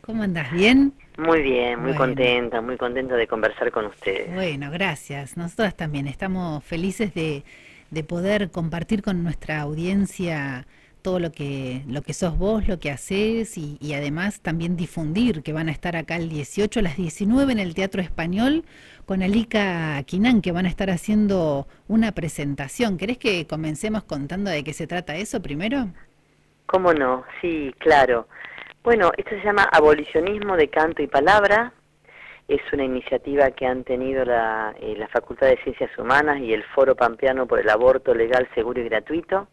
¿Cómo andás? ¿Bien? Muy bien, Bueno, muy contenta de conversar con ustedes. bueno, gracias. Nosotras también estamos felices de poder compartir con nuestra audiencia todo lo que sos vos, lo que haces y además también difundir que van a estar acá el 18 a las 19 en el Teatro Español con Alika Quinan, que van a estar haciendo una presentación. ¿Querés que comencemos contando de qué se trata eso primero? ¿Cómo no? Sí, claro. Bueno, esto se llama Abolicionismo de Canto y Palabra. Es una iniciativa que han tenido la Facultad de Ciencias Humanas y el Foro Pampeano por el Aborto Legal, Seguro y Gratuito.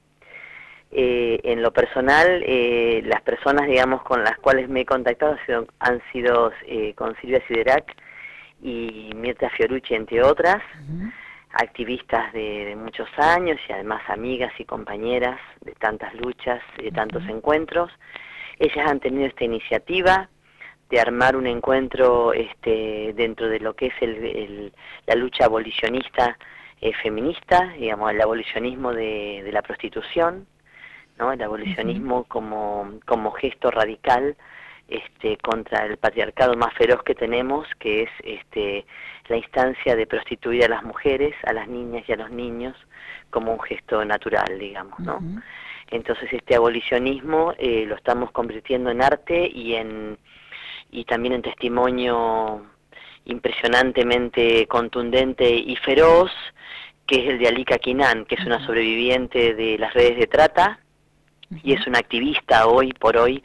En lo personal, las personas, digamos, con las cuales me he contactado han sido con Silvia Siderac y Mirta Fiorucci, entre otras, Ujú, activistas de muchos años y además amigas y compañeras de tantas luchas y de tantos ujú, encuentros. Ellas han tenido esta iniciativa de armar un encuentro dentro de lo que es la lucha abolicionista feminista, digamos, el abolicionismo de la prostitución, ¿no? El ujú, abolicionismo como gesto radical contra el patriarcado más feroz que tenemos, que es la instancia de prostituir a las mujeres, a las niñas y a los niños como un gesto natural, digamos, ¿no? ujú. Entonces este abolicionismo lo estamos convirtiendo en arte y también en testimonio impresionantemente contundente y feroz, que es el de Alika Quinan, que es una Ujú, sobreviviente de las redes de trata y ujú, es una activista hoy por hoy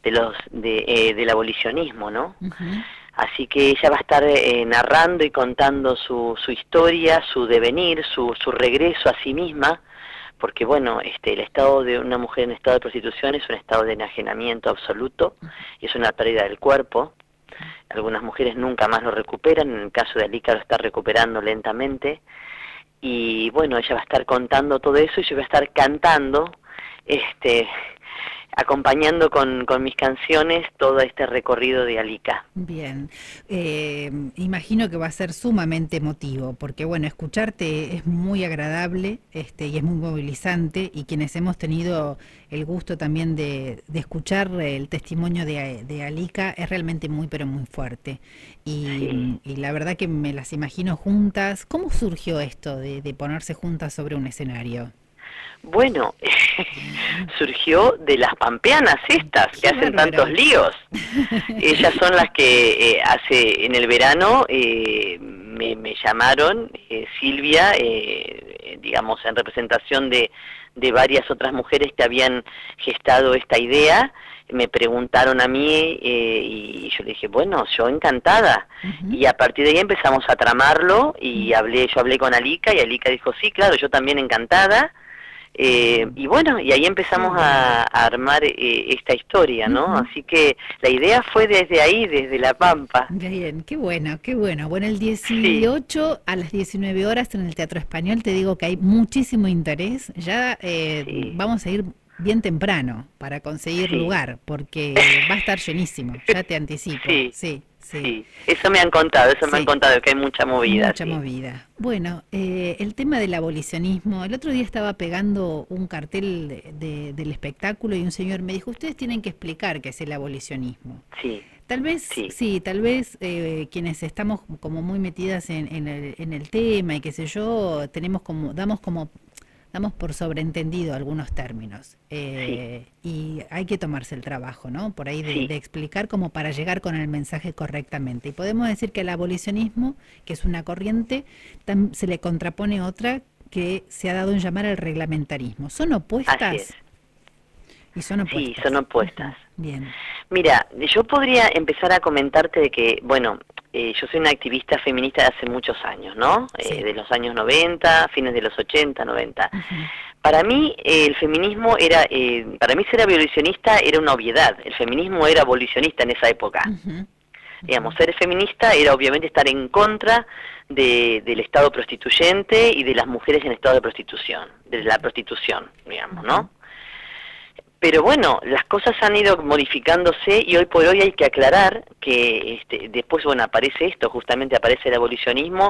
del abolicionismo, ¿no? ujú. Así que ella va a estar narrando y contando su historia, su devenir, su regreso a sí misma, porque bueno, el estado de una mujer en estado de prostitución es un estado de enajenamiento absoluto y es una pérdida del cuerpo. Algunas mujeres nunca más lo recuperan, en el caso de Alika lo está recuperando lentamente, y bueno, ella va a estar contando todo eso y yo voy a estar cantando, este, acompañando con mis canciones todo este recorrido de Alika. Bien, imagino que va a ser sumamente emotivo, porque bueno, escucharte es muy agradable, y es muy movilizante, y quienes hemos tenido el gusto también de escuchar el testimonio de Alika es realmente muy, pero muy fuerte. Sí. Y la verdad que me las imagino juntas. ¿Cómo surgió esto de ponerse juntas sobre un escenario? Bueno, surgió de las pampeanas estas que ¡Qué hacen tantos bárbaro! líos. Ellas son las que hace en el verano me llamaron, Silvia, digamos, en representación de varias otras mujeres que habían gestado esta idea, me preguntaron a mí y yo le dije, bueno, yo encantada. Ujú, Y a partir de ahí empezamos a tramarlo y yo hablé con Alika y Alika dijo, sí, claro, yo también encantada. Y bueno, y ahí qué empezamos bueno. a armar esta historia, ¿no? Ujú. Así que la idea fue desde ahí, desde La Pampa. Bien, qué bueno, qué bueno. Bueno, el Sí, 18 a las 19 horas en el Teatro Español te digo que hay muchísimo interés. Ya sí, vamos a ir bien temprano para conseguir sí. lugar, porque va a estar llenísimo, ya te anticipo. Sí, Sí, sí. sí. Eso me han Sí, contado, que hay mucha movida, mucha sí. movida. Bueno, el tema del abolicionismo, el otro día estaba pegando un cartel del espectáculo y un señor me dijo, ustedes tienen que explicar qué es el abolicionismo. Sí, Tal vez, sí, sí, tal vez quienes estamos como muy metidas en el tema y qué sé yo, damos por sobreentendido algunos términos. sí, Y hay que tomarse el trabajo, ¿no? Por ahí de, sí. de explicar como para llegar con el mensaje correctamente. Y podemos decir que el abolicionismo, que es una corriente, se le contrapone otra que se ha dado en llamar el reglamentarismo. ¿Son Así es. opuestas? Y son Sí, son opuestas. opuestas. Ujú, bien. Mira, yo podría empezar a comentarte de que, bueno, yo soy una activista feminista de hace muchos años, ¿no? Sí. De los años 90, fines de los 80, 90. Ujú, Para mí el feminismo era, para mí ser abolicionista era una obviedad. El feminismo era abolicionista en esa época. ujú, ujú. Digamos, ser feminista era obviamente estar en contra del Estado prostituyente y de las mujeres en estado de prostitución, de la prostitución, digamos, Ujú, ¿no? Pero bueno, las cosas han ido modificándose y hoy por hoy hay que aclarar que después, bueno, aparece esto, justamente aparece el abolicionismo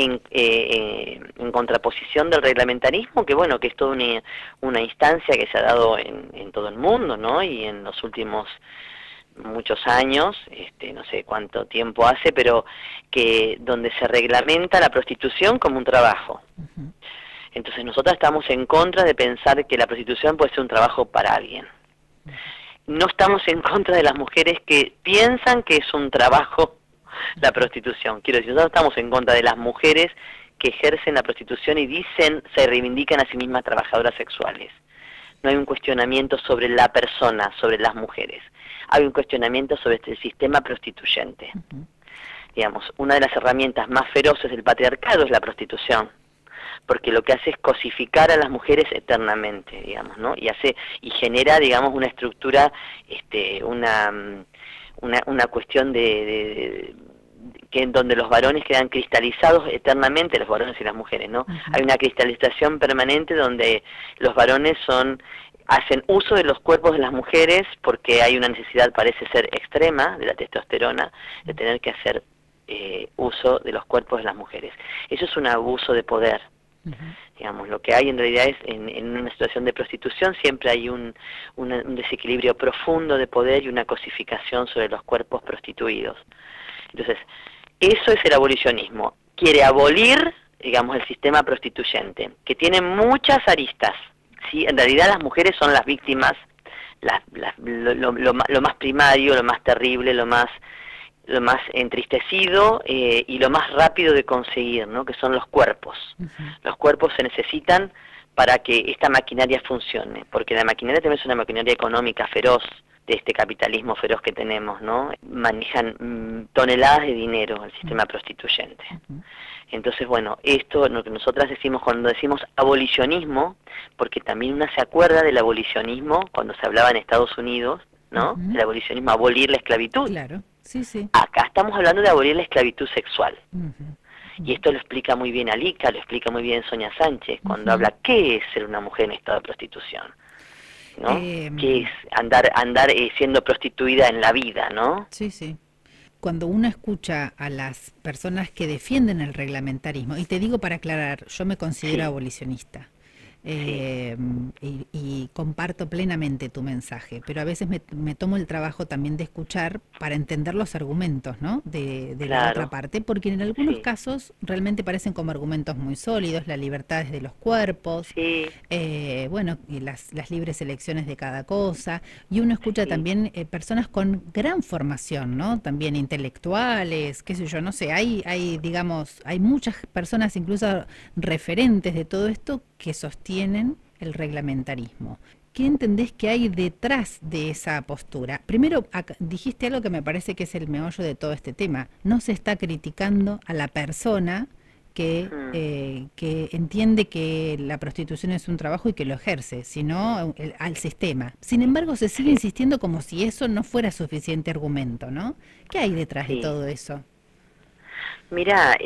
en contraposición del reglamentarismo, que bueno, que es toda una instancia que se ha dado en todo el mundo, ¿no? Y en los últimos muchos años, no sé cuánto tiempo hace, pero que donde se reglamenta la prostitución como un trabajo. Ujú. Entonces nosotras estamos en contra de pensar que la prostitución puede ser un trabajo para alguien. No estamos en contra de las mujeres que piensan que es un trabajo la prostitución. Quiero decir, nosotros estamos en contra de las mujeres que ejercen la prostitución y dicen, se reivindican a sí mismas trabajadoras sexuales. No hay un cuestionamiento sobre la persona, sobre las mujeres. Hay un cuestionamiento sobre este sistema prostituyente. Ujú. Digamos, una de las herramientas más feroces del patriarcado es la prostitución, porque lo que hace es cosificar a las mujeres eternamente, digamos, ¿no? Y genera, digamos, una estructura, una cuestión que en donde los varones quedan cristalizados eternamente, los varones y las mujeres, ¿no? Ujú. Hay una cristalización permanente donde los varones hacen uso de los cuerpos de las mujeres porque hay una necesidad, parece ser extrema, de la testosterona, de tener que hacer uso de los cuerpos de las mujeres. Eso es un abuso de poder. Ujú. Digamos, lo que hay en realidad es, en una situación de prostitución, siempre hay un desequilibrio profundo de poder y una cosificación sobre los cuerpos prostituidos. Entonces, eso es el abolicionismo. Quiere abolir, digamos, el sistema prostituyente, que tiene muchas aristas, ¿sí? En realidad las mujeres son las víctimas, lo más primario, lo más terrible, lo más entristecido y lo más rápido de conseguir, ¿no? Que son los cuerpos. Ujú. Los cuerpos se necesitan para que esta maquinaria funcione, porque la maquinaria también es una maquinaria económica feroz de este capitalismo feroz que tenemos, ¿no? Manejan toneladas de dinero el sistema prostituyente. Ujú. Entonces, bueno, esto lo que nosotras decimos cuando decimos abolicionismo, porque también una se acuerda del abolicionismo cuando se hablaba en Estados Unidos, ¿no? Ujú. El abolicionismo, abolir la esclavitud. Claro, sí, sí. Acá estamos hablando de abolir la esclavitud sexual. Ujú. Y esto lo explica muy bien Alica, lo explica muy bien Sonia Sánchez, cuando Ujú. habla qué es ser una mujer en estado de prostitución, ¿no? ¿Qué Em, es andar siendo prostituida en la vida, ¿no? sí, sí. Cuando uno escucha a las personas que defienden el reglamentarismo, y te digo para aclarar, yo me considero Sí, abolicionista. sí, eh, y comparto plenamente tu mensaje, pero a veces me tomo el trabajo también de escuchar para entender los argumentos, ¿no? De la otra claro, parte, porque en algunos sí, casos realmente parecen como argumentos muy sólidos, la libertad de los cuerpos, sí, bueno, y las libres elecciones de cada cosa, y uno escucha sí, también personas con gran formación, ¿no? También intelectuales, qué sé yo, no sé, digamos, hay muchas personas, incluso referentes de todo esto, que sostienen el reglamentarismo. ¿Qué entendés que hay detrás de esa postura? Primero, dijiste algo que me parece que es el meollo de todo este tema. No se está criticando a la persona mm, que entiende que la prostitución es un trabajo y que lo ejerce, sino al sistema. Sin embargo, se sigue sí, insistiendo como si eso no fuera suficiente argumento, ¿no? ¿Qué hay detrás de sí. todo eso? Mira,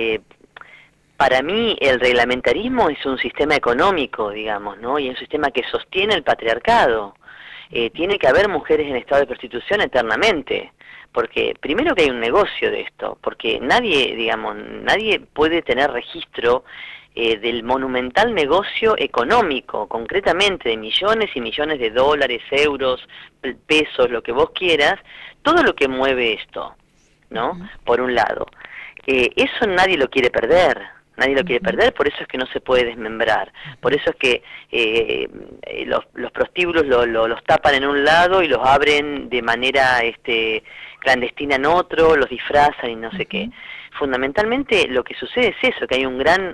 para mí el reglamentarismo es un sistema económico, digamos, ¿no? Y es un sistema que sostiene el patriarcado. Tiene que haber mujeres en estado de prostitución eternamente, porque primero que hay un negocio de esto, porque nadie, digamos, nadie puede tener registro del monumental negocio económico, concretamente de millones y millones de dólares, euros, pesos, lo que vos quieras, todo lo que mueve esto, ¿no? Ujú. Por un lado. Eso nadie lo quiere perder, nadie lo quiere Ujú. perder, por eso es que no se puede desmembrar, por Ujú. eso es que los prostíbulos los tapan en un lado y los abren de manera clandestina en otro, los disfrazan y no sé qué. Ujú. Fundamentalmente lo que sucede es eso, que hay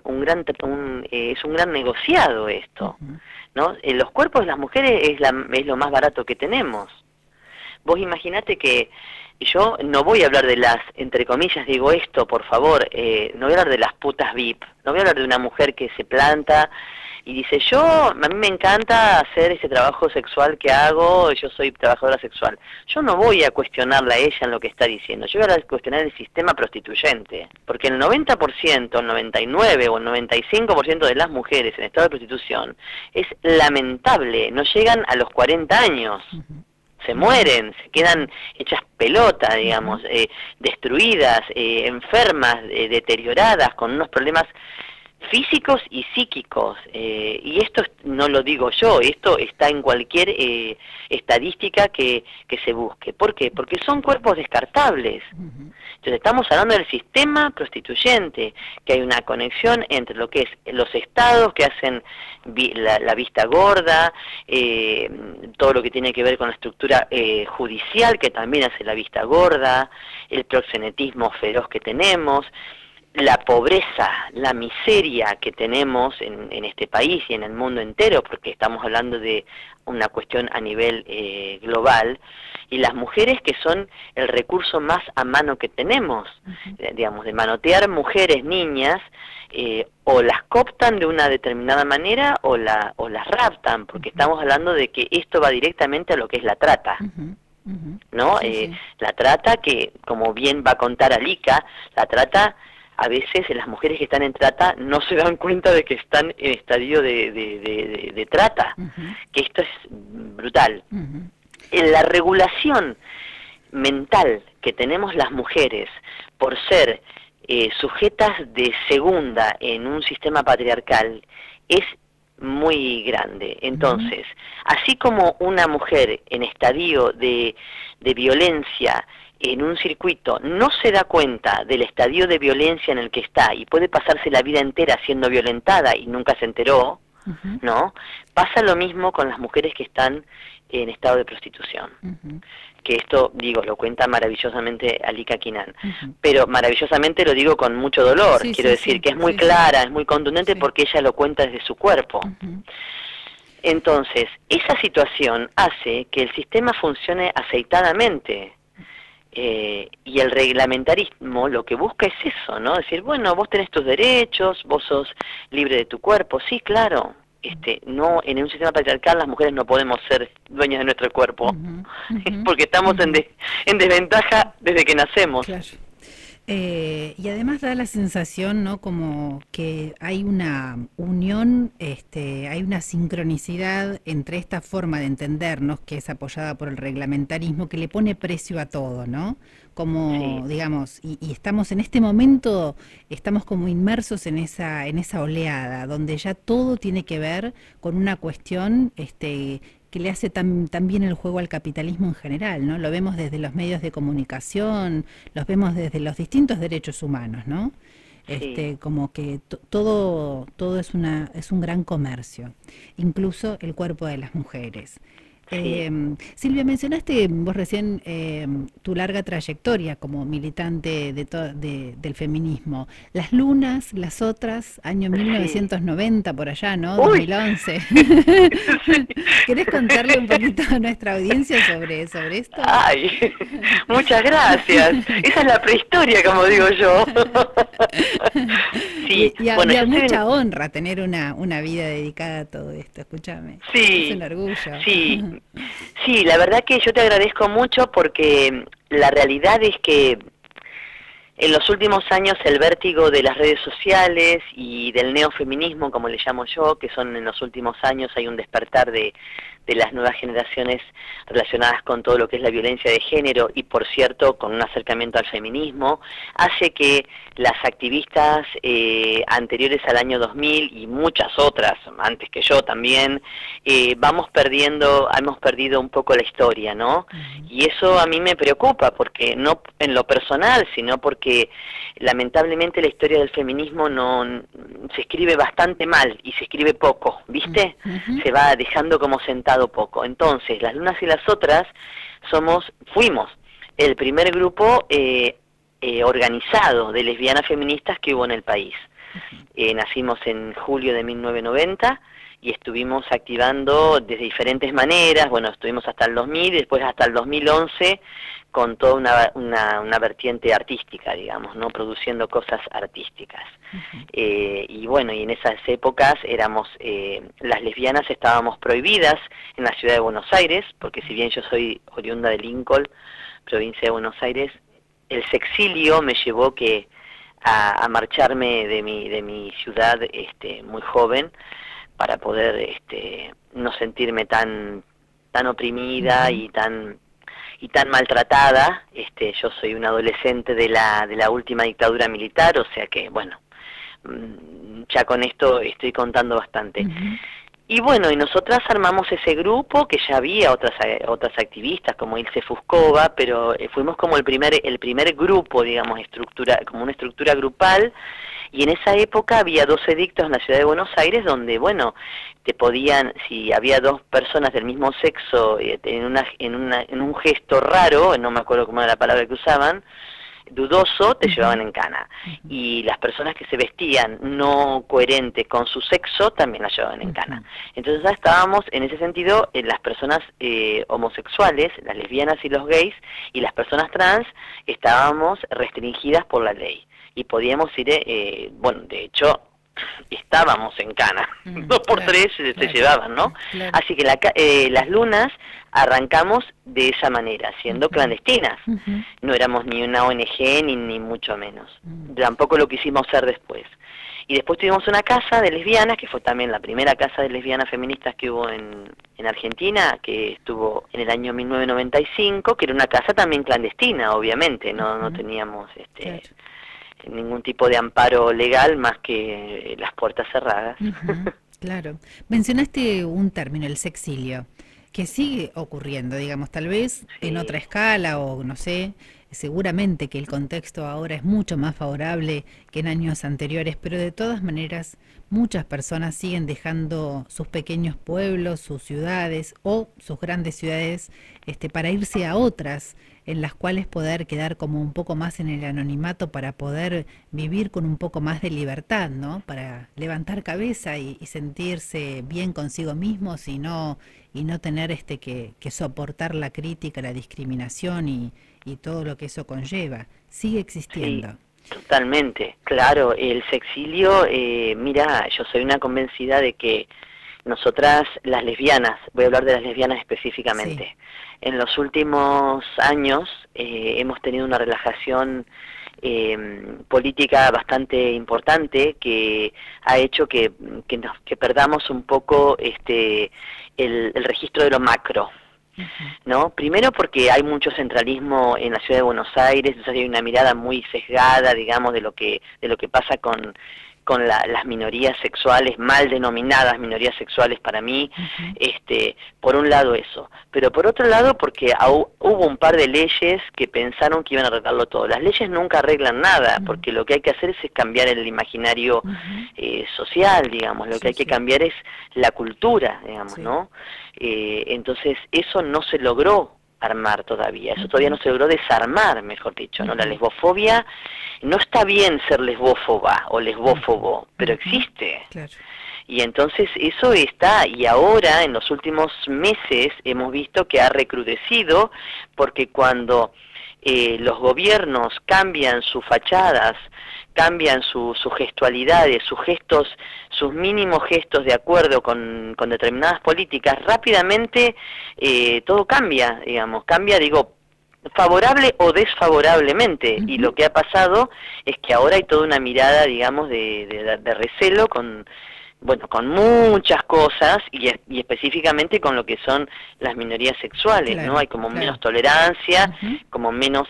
es un gran negociado esto, Ujú. ¿no? Los cuerpos de las mujeres es lo más barato que tenemos. Vos imaginate que yo no voy a hablar de las, entre comillas, digo esto, por favor, no voy a hablar de las putas VIP, no voy a hablar de una mujer que se planta y dice, a mí me encanta hacer ese trabajo sexual que hago, yo soy trabajadora sexual. Yo no voy a cuestionarla a ella en lo que está diciendo, yo voy a cuestionar el sistema prostituyente, porque el 90%, el 99 o el 95% de las mujeres en estado de prostitución es lamentable, no llegan a los 40 años, Ujú. se Ujú. mueren, se quedan hechas pelota, digamos, Ujú. destruidas, enfermas, deterioradas, con unos problemas físicos y psíquicos, y esto no lo digo yo, esto está en cualquier estadística que se busque. ¿Por qué? Porque son cuerpos descartables. Entonces estamos hablando del sistema prostituyente, que hay una conexión entre lo que es los estados que hacen la vista gorda, todo lo que tiene que ver con la estructura judicial, que también hace la vista gorda, el proxenetismo feroz que tenemos, la pobreza, la miseria que tenemos en este país y en el mundo entero, porque estamos hablando de una cuestión a nivel global, y las mujeres que son el recurso más a mano que tenemos, digamos, de manotear mujeres, niñas, o las cooptan de una determinada manera o las raptan, porque estamos hablando de que esto va directamente a lo que es la trata. ¿No? Sí, sí. La trata, que como bien va a contar Alika, la trata, a veces las mujeres que están en trata no se dan cuenta de que están en estadio de trata, que esto es brutal. En la regulación mental que tenemos las mujeres por ser sujetas de segunda en un sistema patriarcal es muy grande. Entonces, así como una mujer en estadio de violencia en un circuito no se da cuenta del estadio de violencia en el que está y puede pasarse la vida entera siendo violentada y nunca se enteró, ¿no? Pasa lo mismo con las mujeres que están en estado de prostitución. Que esto, digo, lo cuenta maravillosamente Alika Kinan. Pero maravillosamente lo digo con mucho dolor, quiero decir que es muy clara, es muy contundente porque ella lo cuenta desde su cuerpo. Entonces, esa situación hace que el sistema funcione aceitadamente. Y el reglamentarismo lo que busca es eso, ¿no? Decir, bueno, vos tenés tus derechos, vos sos libre de tu cuerpo, sí, claro. No, en un sistema patriarcal las mujeres no podemos ser dueñas de nuestro cuerpo, porque estamos en desventaja desde que nacemos. Claro. Y además da la sensación, ¿no? Como que hay una unión, hay una sincronicidad entre esta forma de entendernos, que es apoyada por el reglamentarismo, que le pone precio a todo, ¿no? Como, digamos, y estamos en este momento, estamos como inmersos en esa oleada, donde ya todo tiene que ver con una cuestión, que le hace tan bien el juego al capitalismo en general, ¿no? Lo vemos desde los medios de comunicación, los vemos desde los distintos derechos humanos, ¿no? Como que todo es un gran comercio, incluso el cuerpo de las mujeres. Silvia, mencionaste vos recién tu larga trayectoria como militante del feminismo. Las lunas, las otras, año 1990 por allá, ¿no? 2011. ¿Querés contarle un poquito a nuestra audiencia sobre esto? Ay, muchas gracias. Esa es la prehistoria, como digo yo. Sí, y a mucha honra tener una vida dedicada a todo esto, escúchame. Sí, es un orgullo. Sí, la verdad que yo te agradezco mucho porque la realidad es que en los últimos años el vértigo de las redes sociales y del neofeminismo, como le llamo yo, que son en los últimos años hay un despertar de las nuevas generaciones relacionadas con todo lo que es la violencia de género y, por cierto, con un acercamiento al feminismo, hace que las activistas anteriores al año 2000 y muchas otras, antes que yo también, hemos perdido un poco la historia, ¿no? Y eso a mí me preocupa, porque no en lo personal, sino porque lamentablemente la historia del feminismo no se escribe bastante mal y se escribe poco, ¿viste? Se va dejando como sentado poco. Entonces, las lunas y las otras fuimos el primer grupo organizado de lesbianas feministas que hubo en el país. Nacimos en julio de 1990 y estuvimos activando de diferentes maneras. Bueno, estuvimos hasta el 2000 y después hasta el 2011 con toda una vertiente artística, digamos, ¿no? Produciendo cosas artísticas. Y bueno, y en esas épocas las lesbianas estábamos prohibidas en la ciudad de Buenos Aires, porque si bien yo soy oriunda de Lincoln, provincia de Buenos Aires, el sexilio me llevó a marcharme de mi ciudad muy joven, para poder no sentirme tan oprimida y tan maltratada. Yo soy una adolescente de la última dictadura militar, o sea que bueno, ya con esto estoy contando bastante. Ujú. Y bueno, y nosotras armamos ese grupo, que ya había otras activistas como Ilse Fuscova, pero fuimos como el primer grupo, digamos, como una estructura grupal, y en esa época había 2 edictos en la ciudad de Buenos Aires donde, bueno, te podían, si había 2 personas del mismo sexo en un gesto raro, no me acuerdo cómo era la palabra que usaban, dudoso, te Ujú. llevaban en cana. Ujú. Y las personas que se vestían no coherentes con su sexo también las llevaban en cana. Ujú. Entonces ya estábamos, en ese sentido, las personas homosexuales, las lesbianas y los gays, y las personas trans, estábamos restringidas por la ley. Y podíamos ir, bueno, de hecho, estábamos en cana. 2 por Claro, 3 se claro, llevaban, ¿no? claro. Así que las lunas arrancamos de esa manera, siendo Ujú. clandestinas. Ujú. No éramos ni una ONG ni mucho menos. Mm. Tampoco lo quisimos ser después. Y después tuvimos una casa de lesbianas, que fue también la primera casa de lesbianas feministas que hubo en Argentina, que estuvo en el año 1995, que era una casa también clandestina, obviamente. No Ujú. teníamos Claro. ningún tipo de amparo legal más que las puertas cerradas. Ujú. Claro. Mencionaste un término, el sexilio, que sigue ocurriendo, digamos, tal vez en otra Sí, escala o no sé, seguramente que el contexto ahora es mucho más favorable que en años anteriores, pero de todas maneras muchas personas siguen dejando sus pequeños pueblos, sus ciudades o sus grandes ciudades, para irse a otras en las cuales poder quedar como un poco más en el anonimato para poder vivir con un poco más de libertad, ¿no? Para levantar cabeza y sentirse bien consigo mismos y no tener que soportar la crítica, la discriminación y todo lo que eso conlleva. Sigue sí, existiendo. totalmente. Claro, el sexilio, mira, yo soy una convencida de que nosotras, las lesbianas, voy a hablar de las lesbianas Sí. específicamente, en los últimos años hemos tenido una relajación política bastante importante que ha hecho que perdamos un poco el registro de lo macro. Ujú. ¿No? Primero porque hay mucho centralismo en la ciudad de Buenos Aires, entonces hay una mirada muy sesgada, digamos, de lo que pasa con las minorías sexuales, mal denominadas minorías sexuales para mí, Ujú. por un lado eso, pero por otro lado porque hubo un par de leyes que pensaron que iban a arreglarlo todo. Las leyes nunca arreglan nada, Ujú. porque lo que hay que hacer es cambiar el imaginario Ujú. social, digamos, lo que Sí, hay que sí, cambiar es la cultura, digamos, sí. ¿no? Entonces eso no se logró armar todavía, eso todavía Ujú. no se logró desarmar, mejor dicho, ¿no? La Ujú. lesbofobia, no está bien ser lesbófoba o Ujú. lesbófobo, pero Ujú. existe. Claro. Y entonces eso está, y ahora en los últimos meses hemos visto que ha recrudecido, porque cuando los gobiernos cambian sus fachadas, cambian sus gestualidades, sus gestos, sus mínimos gestos de acuerdo con determinadas políticas, rápidamente todo cambia, digamos, cambia, digo, favorable o desfavorablemente, y Ujú. lo que ha pasado es que ahora hay toda una mirada, digamos, de recelo con muchas cosas y específicamente con lo que son las minorías sexuales, ¿no? Claro, Hay como menos claro. tolerancia, Ujú. como menos,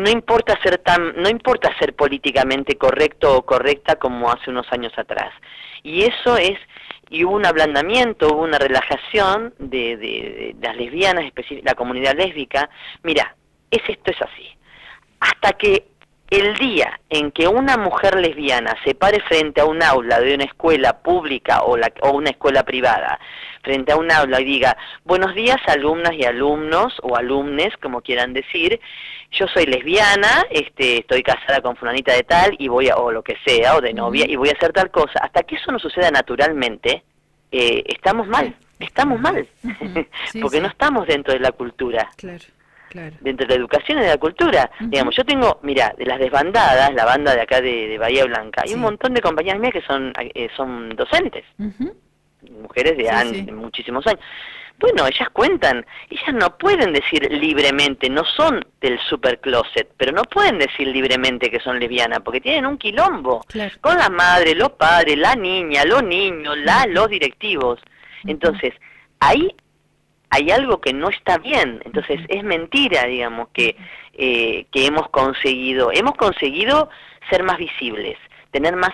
no importa ser políticamente correcto o correcta como hace unos años atrás. Y eso es, y hubo un ablandamiento, hubo una relajación de las lesbianas, la comunidad lésbica. Mira, esto es así. Hasta que el día en que una mujer lesbiana se pare frente a un aula de una escuela pública o una escuela privada, frente a un aula y diga, buenos días alumnas y alumnos, o alumnes, como quieran decir, yo soy lesbiana, estoy casada con fulanita de tal, y o lo que sea, o de novia, Ujú. y voy a hacer tal cosa, hasta que eso no suceda naturalmente, estamos Sí, mal, estamos estamos mal. mal, Ujú. Sí, porque no sí, estamos dentro de la cultura, claro, claro. dentro de la educación y de la cultura. Ujú. Digamos, yo tengo, mira, de las desbandadas, la banda de acá de Bahía Blanca, hay un Sí. montón de compañeras mías que son docentes, Ujú. mujeres Sí, sí. de muchísimos años. Bueno, ellas cuentan, ellas no pueden decir libremente, no son del super closet, pero no pueden decir libremente que son lesbianas, porque tienen un quilombo Claro. con la madre, los padres, la niña, los niños, Ujú. los directivos. Ujú. Entonces, ahí hay algo que no está bien. Entonces Ujú. es mentira, digamos, Ujú. que hemos conseguido ser más visibles, tener más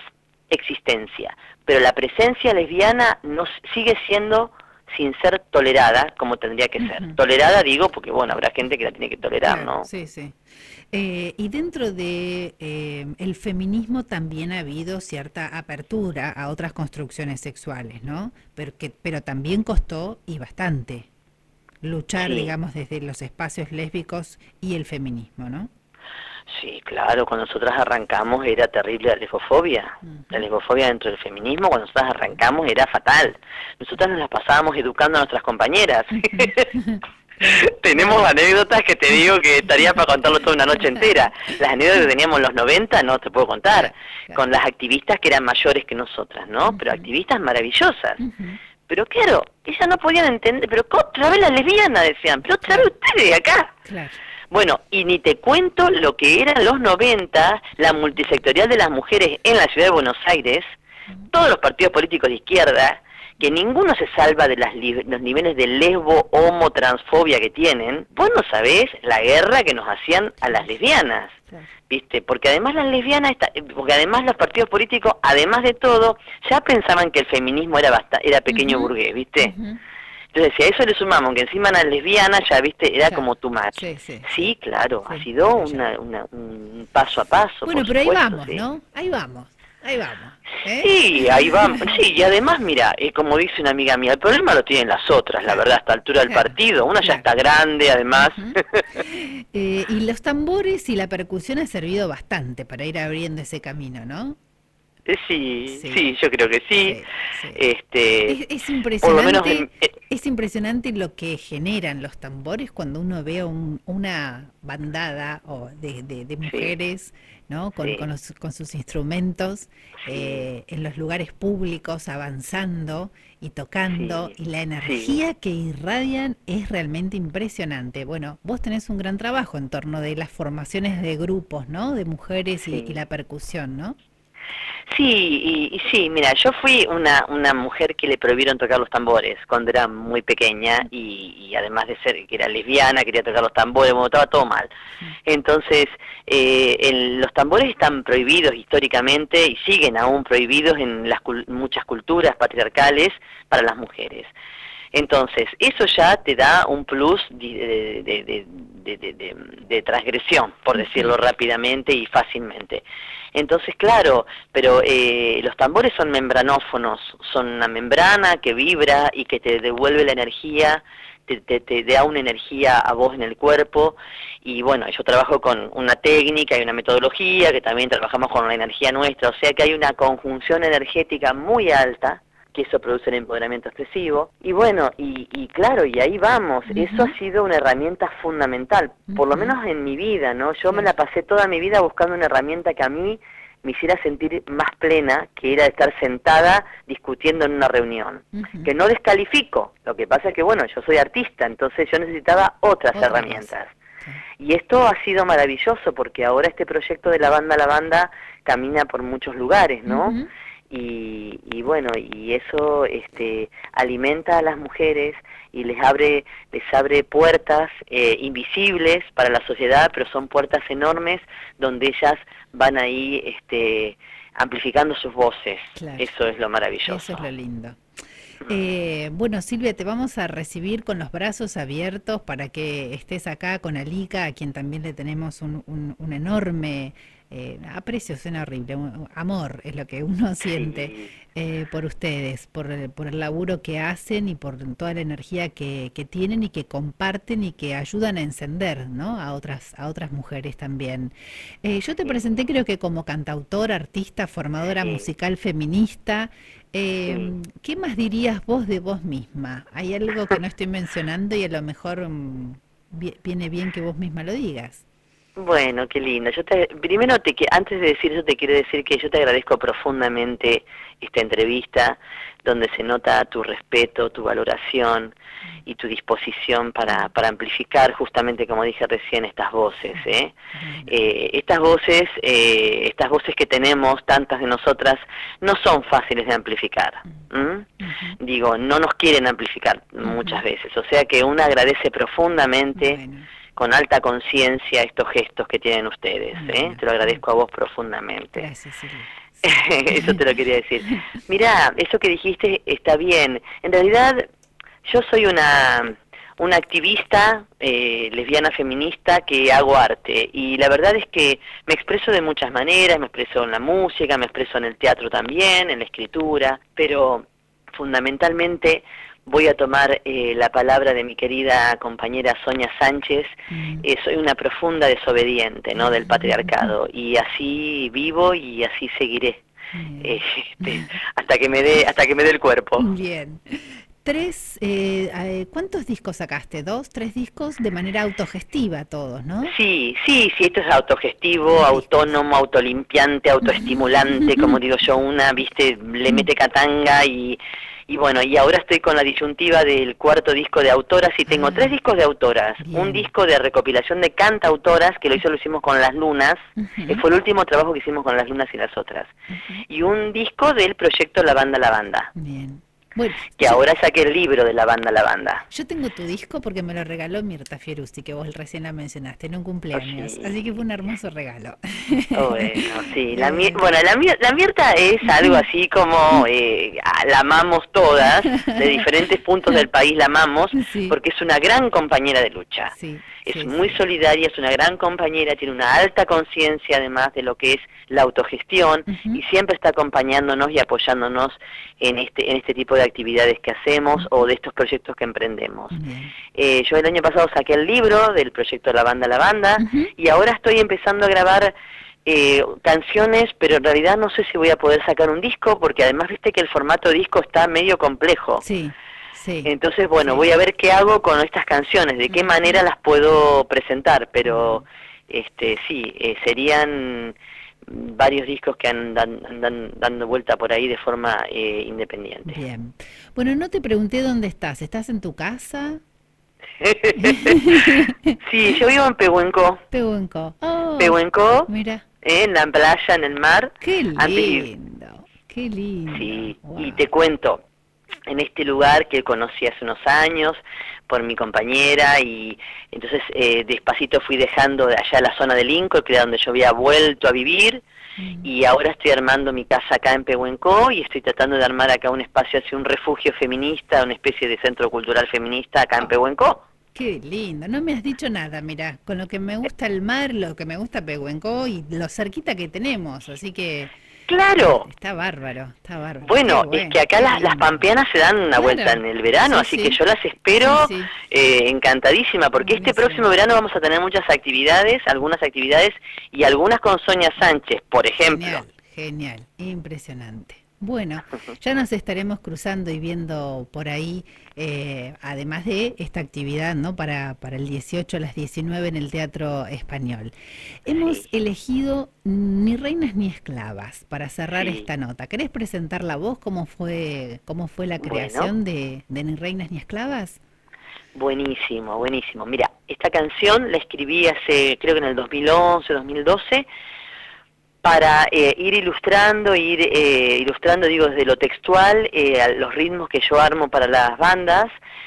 existencia, pero la presencia lesbiana no sigue siendo sin ser tolerada como tendría que ser. Tolerada digo porque, bueno, habrá gente que la tiene que tolerar, Claro, ¿no? sí, sí. Y dentro de el feminismo también ha habido cierta apertura a otras construcciones sexuales, ¿no? Pero también costó y bastante luchar, Sí, digamos, desde los espacios lésbicos y el feminismo, ¿no? sí, claro, cuando nosotras arrancamos era terrible la lesbofobia. La Ujú. lesbofobia dentro del feminismo, cuando nosotras arrancamos era fatal. Nosotras nos las pasábamos educando a nuestras compañeras. Ujú. Claro, Tenemos claro. anécdotas que te digo que estaría para contarlo toda una noche entera. Las anécdotas que teníamos en los 90 no te puedo contar, Claro, claro. con las activistas que eran mayores que nosotras, ¿no? Pero Ujú, activistas maravillosas. ujú. Pero claro, ellas no podían entender, pero otra vez las lesbianas decían, pero otra vez Claro, ustedes acá. claro. Bueno, y ni te cuento lo que eran los 90, la multisectorial de las mujeres en la ciudad de Buenos Aires, todos los partidos políticos de izquierda, que ninguno se salva de los niveles de lesbo, homo, transfobia que tienen. Vos no sabés la guerra que nos hacían a las Claro, lesbianas, claro. ¿viste? Porque además las lesbianas, porque además los partidos políticos, además de todo, ya pensaban que el feminismo era pequeño Ujú, burgués, ¿viste? ujú. Entonces, si a eso le sumamos que encima eran lesbianas, ya, ¿viste? Era Claro. como too much. Sí, sí, sí. Sí, claro, ha Sí, sido pero ya. un paso a paso, Bueno, por pero ahí supuesto, vamos, sí. ¿no? Ahí vamos, ahí vamos. ¿Eh? Sí, ahí va. Sí, y además, mira, como dice una amiga mía, el problema lo tienen las otras, la Claro, verdad, a esta altura del claro, partido. Una ya claro. está grande, además. Ujú. Y los tambores y la percusión ha servido bastante para ir abriendo ese camino, ¿no? Sí, Sí, sí, yo creo que sí. sí, sí. Este, Es por lo menos impresionante, es impresionante lo que generan los tambores cuando uno ve una bandada de sí, mujeres, ¿no? sí, Con sus instrumentos sí, en los lugares públicos, avanzando y tocando, sí, y la sí, energía que irradian es realmente impresionante. Bueno, vos tenés un gran trabajo en torno de las formaciones de grupos, ¿no? De mujeres y sí. la percusión, ¿no? Sí, y sí, mira, yo fui una mujer que le prohibieron tocar los tambores cuando era muy pequeña y además de ser que era lesbiana, quería tocar los tambores, bueno, estaba todo mal. Entonces, los tambores están prohibidos históricamente y siguen aún prohibidos en muchas culturas patriarcales para las mujeres. Entonces, eso ya te da un plus de transgresión, por Ujú. decirlo rápidamente y fácilmente. Entonces, claro, pero los tambores son membranófonos, son una membrana que vibra y que te devuelve la energía, te da una energía a vos en el cuerpo. Y bueno, yo trabajo con una técnica y una metodología que también trabajamos con la energía nuestra, o sea que hay una conjunción energética muy alta, que eso produce el empoderamiento expresivo. Y bueno, y claro, y ahí vamos, eso Ujú, ha sido una herramienta fundamental, por lo ujú. menos en mi vida, ¿no? Yo me Claro. la pasé toda mi vida buscando una herramienta que a mí me hiciera sentir más plena, que era estar sentada discutiendo en una reunión, Ujú. que no descalifico, lo que pasa es que, bueno, yo soy artista, entonces yo necesitaba otras Otra cosa. herramientas. Claro. Y esto ha sido maravilloso porque ahora este proyecto de la banda camina por muchos lugares, ¿no? Ujú. Y bueno, y eso alimenta a las mujeres y les abre puertas invisibles para la sociedad, pero son puertas enormes donde ellas van ahí amplificando sus voces. Claro. Eso es lo Eso maravilloso. es lo lindo. Mm. Bueno, Silvia, te vamos a recibir con los brazos abiertos para que estés acá con Alika, a quien también le tenemos un enorme aprecio, suena horrible, amor es lo que uno siente Sí, por ustedes, por el laburo que hacen y por toda la energía que tienen y que comparten y que ayudan a encender, ¿no? A otras mujeres también. Yo te sí, presenté creo que como cantautora, artista, formadora sí, musical feminista. sí. ¿Qué más dirías vos de vos misma? ¿Hay algo que no estoy mencionando y a lo mejor viene bien que vos misma lo digas? Bueno, qué lindo. Primero, antes de decir eso, te quiero decir que yo te agradezco profundamente esta entrevista, donde se nota tu respeto, tu valoración y tu disposición para amplificar, justamente como dije recién, estas voces. Bueno, Estas voces que tenemos, tantas de nosotras, no son fáciles de amplificar. ¿M? ujú, Digo, no nos quieren amplificar muchas ujú. veces. O sea que uno agradece profundamente Bueno, con alta conciencia estos gestos que tienen ustedes. bueno, Te lo agradezco a vos profundamente. gracias Silvia. Eso te lo quería decir. Mira, eso que dijiste está bien. En realidad, yo soy una activista lesbiana feminista que hago arte y la verdad es que me expreso de muchas maneras, me expreso en la música, me expreso en el teatro también, en la escritura, pero fundamentalmente voy a tomar la palabra de mi querida compañera Sonia Sánchez. Soy una profunda desobediente, ¿no?, del patriarcado, y así vivo y así seguiré, hasta que me dé el cuerpo. Bien. ¿Cuántos discos sacaste? ¿Dos, tres discos de manera autogestiva todos, no? Sí, sí, sí, esto es autogestivo, autónomo, autolimpiante, autoestimulante, como digo yo, viste, le mete catanga y bueno, y ahora estoy con la disyuntiva del cuarto disco de autoras y tengo tres discos de autoras. Bien. Un disco de recopilación de cantautoras, que lo hicimos con Las Lunas, que fue el último trabajo que hicimos con Las Lunas y las otras. Y un disco del proyecto La Banda. Bien. Bueno, que ahora saqué el libro de La Banda. Yo tengo tu disco porque me lo regaló Mirta Fieruzzi, que vos recién la mencionaste, en un cumpleaños. Sí. Así que fue un hermoso regalo. Bueno, sí. La Mirta es algo así como la amamos todas, de diferentes puntos del país la amamos, sí, porque es una gran compañera de lucha. Sí, es muy solidaria, es una gran compañera, tiene una alta conciencia además de lo que es la autogestión y siempre está acompañándonos y apoyándonos en este tipo de actividades que hacemos o de estos proyectos que emprendemos. Yo el año pasado saqué el libro del proyecto La Banda y ahora estoy empezando a grabar canciones, pero en realidad no sé si voy a poder sacar un disco porque además viste que el formato disco está medio complejo. Sí. Sí, entonces, bueno, voy a ver qué hago con estas canciones, de qué manera las puedo presentar, pero serían varios discos que andan dando vuelta por ahí de forma independiente. Bien. Bueno, no te pregunté dónde estás. ¿Estás en tu casa? Sí, yo vivo en Pehuenco. Oh, Pehuenco, mira. En la playa, en el mar. Qué lindo, qué lindo. Sí, wow. Y te cuento, en este lugar que conocí hace unos años por mi compañera y entonces despacito fui dejando de allá la zona de Lincoln, que era donde yo había vuelto a vivir, y ahora estoy armando mi casa acá en Pehuenco y estoy tratando de armar acá un espacio así, un refugio feminista, una especie de centro cultural feminista acá en Pehuenco. Qué lindo, no me has dicho nada, mirá, con lo que me gusta el mar, lo que me gusta Pehuenco y lo cerquita que tenemos, así que... Claro. Está bárbaro, está bárbaro. Bueno, es que acá las pampeanas se dan una vuelta en el verano, así que yo las espero encantadísima, porque este próximo verano vamos a tener muchas actividades, algunas actividades y algunas con Sonia Sánchez, por ejemplo. Genial, impresionante. Bueno, ya nos estaremos cruzando y viendo por ahí, además de esta actividad, ¿no? Para el 18 a las 19 en el Teatro Español. Hemos elegido Ni Reinas ni Esclavas para cerrar esta nota. ¿Querés presentar la voz? ¿Cómo fue la creación de Ni Reinas ni Esclavas? Buenísimo, buenísimo. Mira, esta canción la escribí creo que en el 2011, 2012, para ir ilustrando, digo, desde lo textual, los ritmos que yo armo para las bandas,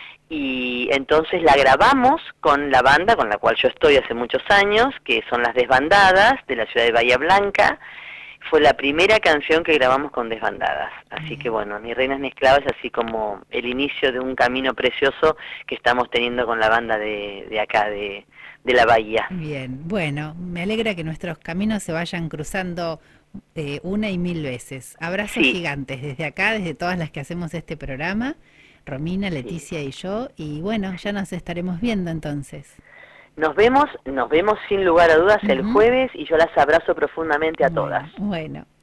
y entonces la grabamos con la banda con la cual yo estoy hace muchos años, que son Las Desbandadas, de la ciudad de Bahía Blanca. Fue la primera canción que grabamos con Desbandadas, así que bueno, Ni Reinas ni Esclavas es así como el inicio de un camino precioso que estamos teniendo con la banda de acá, de la Bahía. Bien, bueno, me alegra que nuestros caminos se vayan cruzando una y mil veces. Abrazos gigantes desde acá, desde todas las que hacemos este programa, Romina, Leticia y yo, y bueno, ya nos estaremos viendo entonces. Nos vemos sin lugar a dudas el jueves y yo las abrazo profundamente a todas. Bueno.